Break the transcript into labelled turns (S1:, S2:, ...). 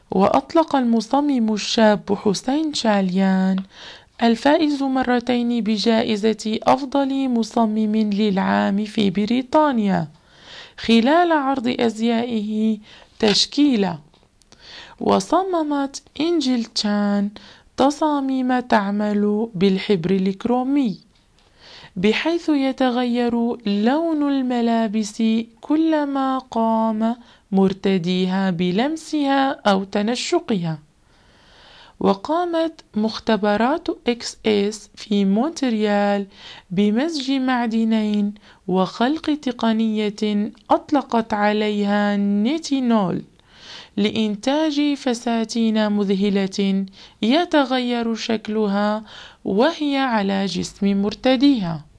S1: وأطلق المصمم الشاب حسين شاليان الفائز مرتين بجائزة أفضل مصمم للعام في بريطانيا خلال عرض أزيائه تشكيلة. وصممت إنجيل تشان تصاميم تعمل بالحبر الكرومي، بحيث يتغير لون الملابس كلما قام مرتديها بلمسها أو تنشقها. وقامت مختبرات XS في مونتريال بمزج معدنين وخلق تقنية أطلقت عليها نيتينول لإنتاج فساتين مذهلة يتغير شكلها وهي على جسم مرتديها.